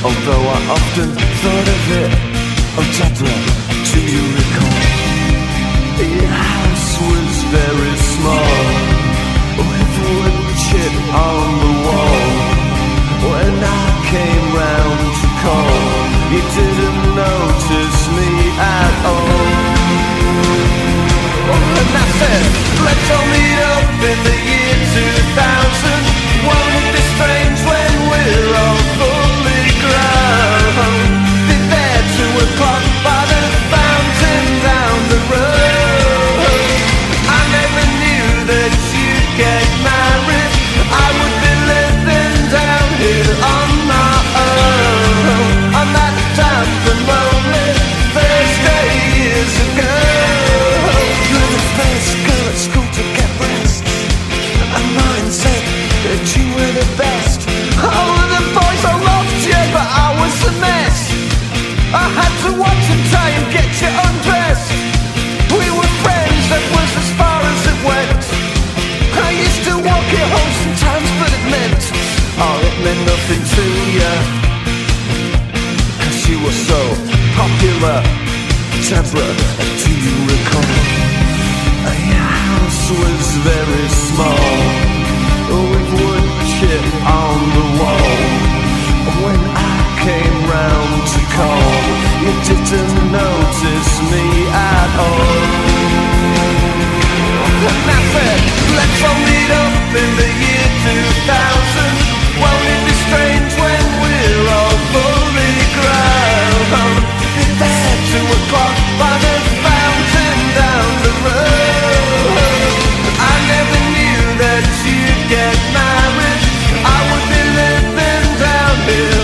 Although I often thought of it, oh Deborah, do you recall? Your house was very small, with wood chip on the wall. When I came round to call, you didn't notice me at all. And I said, let's all meet up in the year 2000. Won't it be strange when we're all fully grown? Be there 2 o'clock by the fountain down the road. I never knew that you'd get married. I would be living down here on my own, on that damp and lonely Thursday years ago. You're the first girl at school to get breasts, and mine said that you were the best. Oh, the boys all loved you, but I was a mess. I had to watch and try and get you undressed. We were friends, that was as far as it went. I used to walk you home sometimes, but it meant, oh, it meant nothing to you, 'cause you were so popular. Deborah, do you recall? Your house was very small, with wood chip on the wall. When I came round to call, you didn't notice me at all. And I said, let's all meet up in the year 2000. Won't it be strange when we're all fully grown? Be there 2 o'clock by the fountain down the road. I never knew that you'd get married. I would be living down here